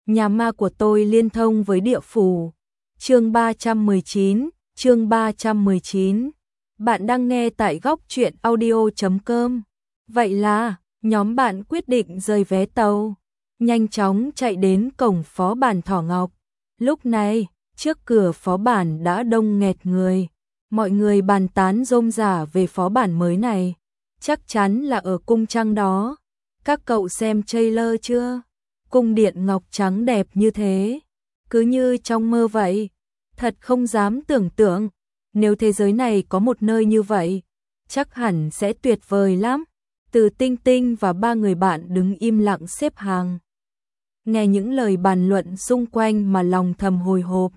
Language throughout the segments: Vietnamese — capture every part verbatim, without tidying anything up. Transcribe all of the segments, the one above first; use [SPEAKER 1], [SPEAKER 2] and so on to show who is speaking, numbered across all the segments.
[SPEAKER 1] Nhà ma của tôi liên thông với địa phủ. Chương ba trăm mười chín, chương ba trăm mười chín. Bạn đang nghe tại góc truyện audio chấm com. Vậy là, nhóm bạn quyết định rời vé tàu, nhanh chóng chạy đến cổng phó bản Thỏ Ngọc. Lúc này, trước cửa phó bản đã đông nghẹt người. Mọi người bàn tán rôm rả về phó bản mới này. Chắc chắn là ở cung trăng đó. Các cậu xem trailer chưa? Cung điện ngọc trắng đẹp như thế, cứ như trong mơ vậy. Thật không dám tưởng tượng, nếu thế giới này có một nơi như vậy, chắc hẳn sẽ tuyệt vời lắm. Từ Tinh Tinh và ba người bạn đứng im lặng xếp hàng, nghe những lời bàn luận xung quanh mà lòng thầm hồi hộp.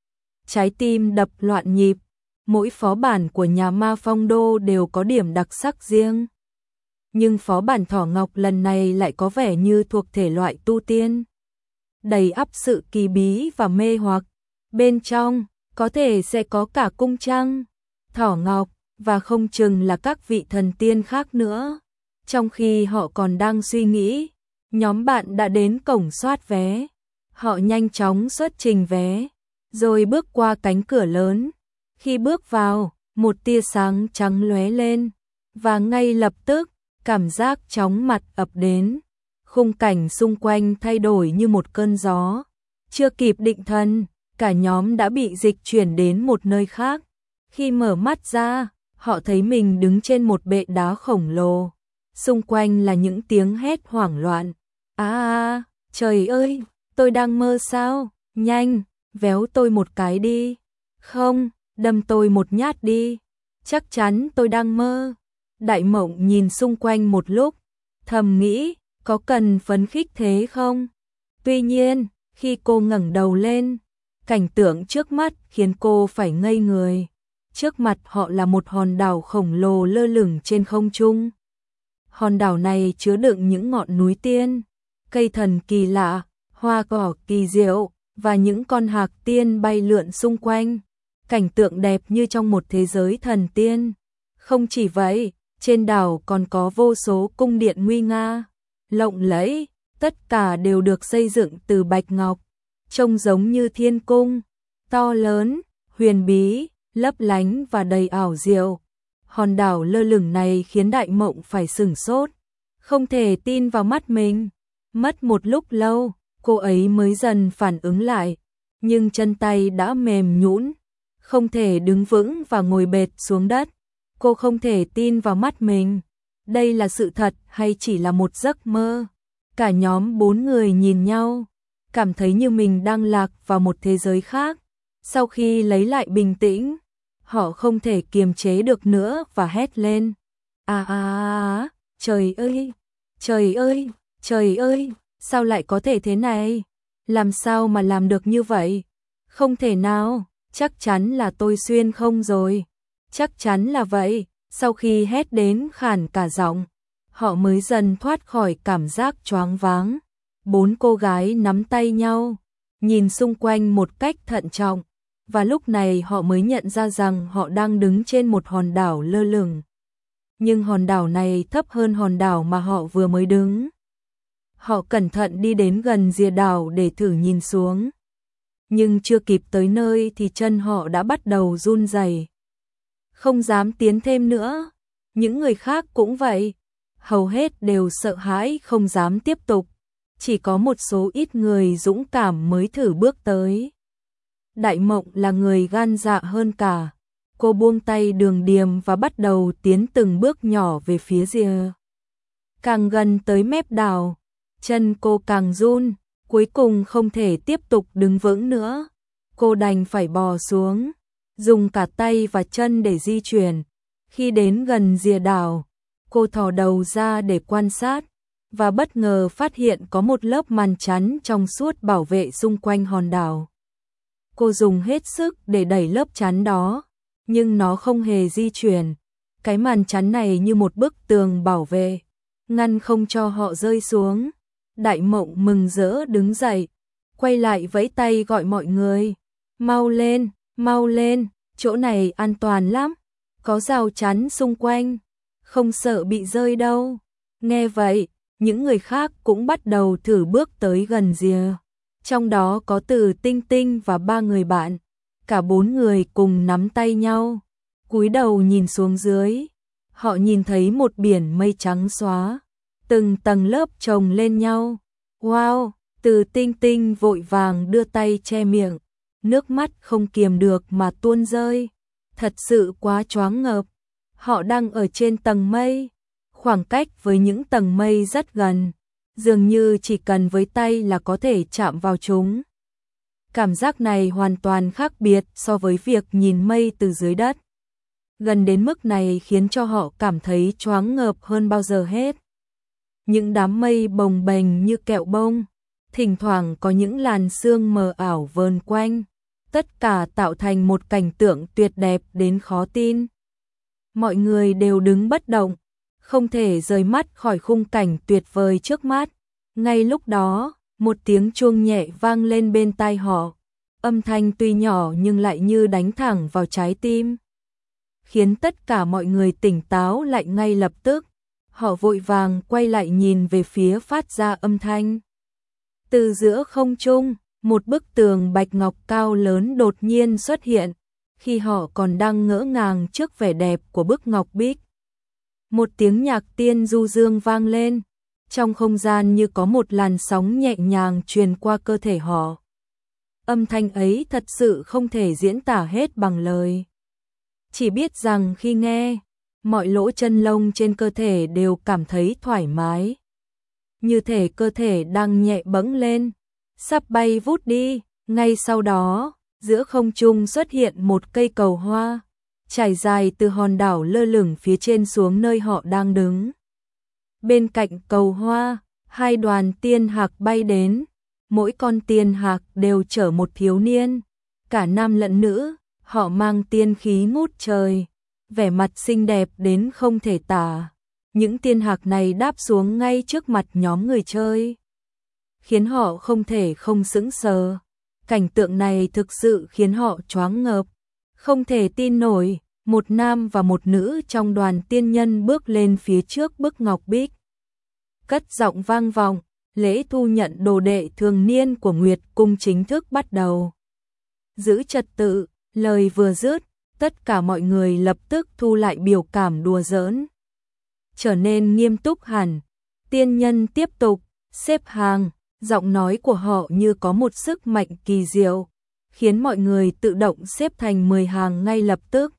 [SPEAKER 1] Trái tim đập loạn nhịp, mỗi phó bản của nhà ma Phong Đô đều có điểm đặc sắc riêng. Nhưng phó bản Thỏ Ngọc lần này lại có vẻ như thuộc thể loại tu tiên, đầy ắp sự kỳ bí và mê hoặc. Bên trong, có thể sẽ có cả cung trăng, Thỏ Ngọc, và không chừng là các vị thần tiên khác nữa. Trong khi họ còn đang suy nghĩ, nhóm bạn đã đến cổng soát vé. Họ nhanh chóng xuất trình vé, rồi bước qua cánh cửa lớn. Khi bước vào, một tia sáng trắng lóe lên, và ngay lập tức, cảm giác chóng mặt ập đến. Khung cảnh xung quanh thay đổi như một cơn gió. Chưa kịp định thần, cả nhóm đã bị dịch chuyển đến một nơi khác. Khi mở mắt ra, họ thấy mình đứng trên một bệ đá khổng lồ. Xung quanh là những tiếng hét hoảng loạn. À, à, trời ơi, tôi đang mơ sao? Nhanh, véo tôi một cái đi. Không, đâm tôi một nhát đi. Chắc chắn tôi đang mơ. Đại Mộng nhìn xung quanh một lúc, thầm nghĩ, có cần phấn khích thế không? Tuy nhiên, khi cô ngẩng đầu lên, cảnh tượng trước mắt khiến cô phải ngây người. Trước mặt họ là một hòn đảo khổng lồ lơ lửng trên không trung. Hòn đảo này chứa đựng những ngọn núi tiên, cây thần kỳ lạ, hoa cỏ kỳ diệu, và những con hạc tiên bay lượn xung quanh. Cảnh tượng đẹp như trong một thế giới thần tiên. Không chỉ vậy, trên đảo còn có vô số cung điện nguy nga, lộng lẫy, tất cả đều được xây dựng từ bạch ngọc, trông giống như thiên cung, to lớn, huyền bí, lấp lánh và đầy ảo diệu. Hòn đảo lơ lửng này khiến Đại Mộng phải sửng sốt, không thể tin vào mắt mình. Mất một lúc lâu, cô ấy mới dần phản ứng lại, nhưng chân tay đã mềm nhũn, không thể đứng vững và ngồi bệt xuống đất. Cô không thể tin vào mắt mình. Đây là sự thật hay chỉ là một giấc mơ? Cả nhóm bốn người nhìn nhau, cảm thấy như mình đang lạc vào một thế giới khác. Sau khi lấy lại bình tĩnh, họ không thể kiềm chế được nữa và hét lên. À à à, trời ơi, trời ơi, trời ơi, sao lại có thể thế này? Làm sao mà làm được như vậy? Không thể nào, chắc chắn là tôi xuyên không rồi. Chắc chắn là vậy. Sau khi hét đến khản cả giọng, họ mới dần thoát khỏi cảm giác choáng váng. Bốn cô gái nắm tay nhau, nhìn xung quanh một cách thận trọng, và lúc này họ mới nhận ra rằng họ đang đứng trên một hòn đảo lơ lửng. Nhưng hòn đảo này thấp hơn hòn đảo mà họ vừa mới đứng. Họ cẩn thận đi đến gần rìa đảo để thử nhìn xuống. Nhưng chưa kịp tới nơi thì chân họ đã bắt đầu run rẩy, không dám tiến thêm nữa. Những người khác cũng vậy, hầu hết đều sợ hãi không dám tiếp tục. Chỉ có một số ít người dũng cảm mới thử bước tới. Đại Mộng là người gan dạ hơn cả. Cô buông tay Đường Điềm và bắt đầu tiến từng bước nhỏ về phía rìa. Càng gần tới mép đảo, chân cô càng run, cuối cùng không thể tiếp tục đứng vững nữa. Cô đành phải bò xuống, dùng cả tay và chân để di chuyển. Khi đến gần rìa đảo, cô thò đầu ra để quan sát, và bất ngờ phát hiện có một lớp màn chắn trong suốt bảo vệ xung quanh hòn đảo. Cô dùng hết sức để đẩy lớp chắn đó, nhưng nó không hề di chuyển. Cái màn chắn này như một bức tường bảo vệ, ngăn không cho họ rơi xuống. Đại Mộng mừng rỡ đứng dậy, quay lại vẫy tay gọi mọi người. Mau lên, mau lên, chỗ này an toàn lắm, có rào chắn xung quanh, không sợ bị rơi đâu. Nghe vậy, những người khác cũng bắt đầu thử bước tới gần rìa. Trong đó có Từ Tinh Tinh và ba người bạn, cả bốn người cùng nắm tay nhau, cúi đầu nhìn xuống dưới. Họ nhìn thấy một biển mây trắng xóa, từng tầng lớp chồng lên nhau. Wow, Từ Tinh Tinh vội vàng đưa tay che miệng, nước mắt không kiềm được mà tuôn rơi. Thật sự quá choáng ngợp. Họ đang ở trên tầng mây, khoảng cách với những tầng mây rất gần, dường như chỉ cần với tay là có thể chạm vào chúng. Cảm giác này hoàn toàn khác biệt so với việc nhìn mây từ dưới đất. Gần đến mức này khiến cho họ cảm thấy choáng ngợp hơn bao giờ hết. Những đám mây bồng bềnh như kẹo bông, thỉnh thoảng có những làn sương mờ ảo vờn quanh, tất cả tạo thành một cảnh tượng tuyệt đẹp đến khó tin. Mọi người đều đứng bất động, không thể rời mắt khỏi khung cảnh tuyệt vời trước mắt. Ngay lúc đó, một tiếng chuông nhẹ vang lên bên tai họ, âm thanh tuy nhỏ nhưng lại như đánh thẳng vào trái tim, khiến tất cả mọi người tỉnh táo lại ngay lập tức. Họ vội vàng quay lại nhìn về phía phát ra âm thanh. Từ giữa không trung, một bức tường bạch ngọc cao lớn đột nhiên xuất hiện, khi họ còn đang ngỡ ngàng trước vẻ đẹp của bức ngọc bích. Một tiếng nhạc tiên du dương vang lên, trong không gian như có một làn sóng nhẹ nhàng truyền qua cơ thể họ. Âm thanh ấy thật sự không thể diễn tả hết bằng lời. Chỉ biết rằng khi nghe, mọi lỗ chân lông trên cơ thể đều cảm thấy thoải mái. Như thể cơ thể đang nhẹ bẫng lên, sắp bay vút đi. Ngay sau đó, giữa không trung xuất hiện một cây cầu hoa, trải dài từ hòn đảo lơ lửng phía trên xuống nơi họ đang đứng. Bên cạnh cầu hoa, hai đoàn tiên hạc bay đến, mỗi con tiên hạc đều chở một thiếu niên, cả nam lẫn nữ, họ mang tiên khí ngút trời, vẻ mặt xinh đẹp đến không thể tả. Những tiên hạc này đáp xuống ngay trước mặt nhóm người chơi, khiến họ không thể không sững sờ. Cảnh tượng này thực sự khiến họ choáng ngợp, không thể tin nổi. Một nam và một nữ trong đoàn tiên nhân bước lên phía trước bức ngọc bích, cất giọng vang vọng, lễ thu nhận đồ đệ thường niên của Nguyệt Cung chính thức bắt đầu. Giữ trật tự, lời vừa dứt, tất cả mọi người lập tức thu lại biểu cảm đùa giỡn, trở nên nghiêm túc hẳn. Tiên nhân tiếp tục xếp hàng, giọng nói của họ như có một sức mạnh kỳ diệu, khiến mọi người tự động xếp thành mười hàng ngay lập tức.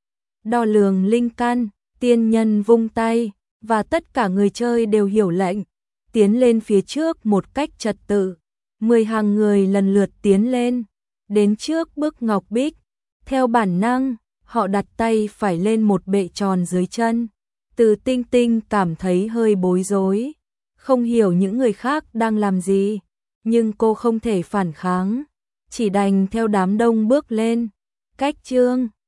[SPEAKER 1] Đo lường linh căn, tiên nhân vung tay, và tất cả người chơi đều hiểu lệnh, tiến lên phía trước một cách trật tự. Mười hàng người lần lượt tiến lên, đến trước bức ngọc bích. Theo bản năng, họ đặt tay phải lên một bệ tròn dưới chân. Từ Tinh Tinh cảm thấy hơi bối rối, không hiểu những người khác đang làm gì, nhưng cô không thể phản kháng, chỉ đành theo đám đông bước lên. Cách chương